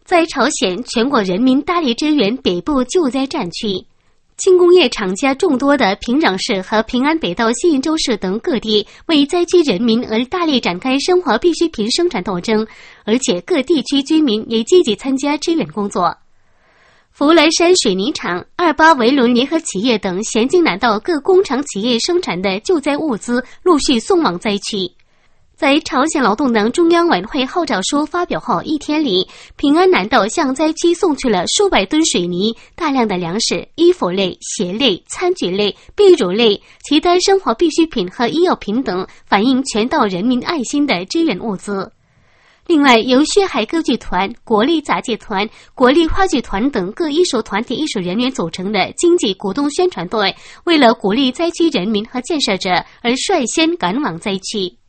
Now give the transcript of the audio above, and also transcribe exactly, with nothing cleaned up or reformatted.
在朝鲜全国人民大力支援北部救灾战区，轻工业厂家众多的平壤市和平安北道信义州市等各地为灾区人民而大力展开生活必需品生产斗争，而且各地区居民也积极参加支援工作。福兰山水泥厂、二八维伦联合企业等先进南道各工厂企业生产的救灾物资陆续送往灾区。在朝鲜劳动党中央委员会号召书发表后一天里，平安南道向灾区送去了数百吨水泥、大量的粮食、衣服类、鞋类、餐具类、被褥类、其他生活必需品和医药品等，反映全道人民爱心的支援物资。另外，由薛海歌剧团、国立杂技团、国立话剧团等各艺术团体艺术人员组成的经济股东宣传队，为了鼓励灾区人民和建设者而率先赶往灾区。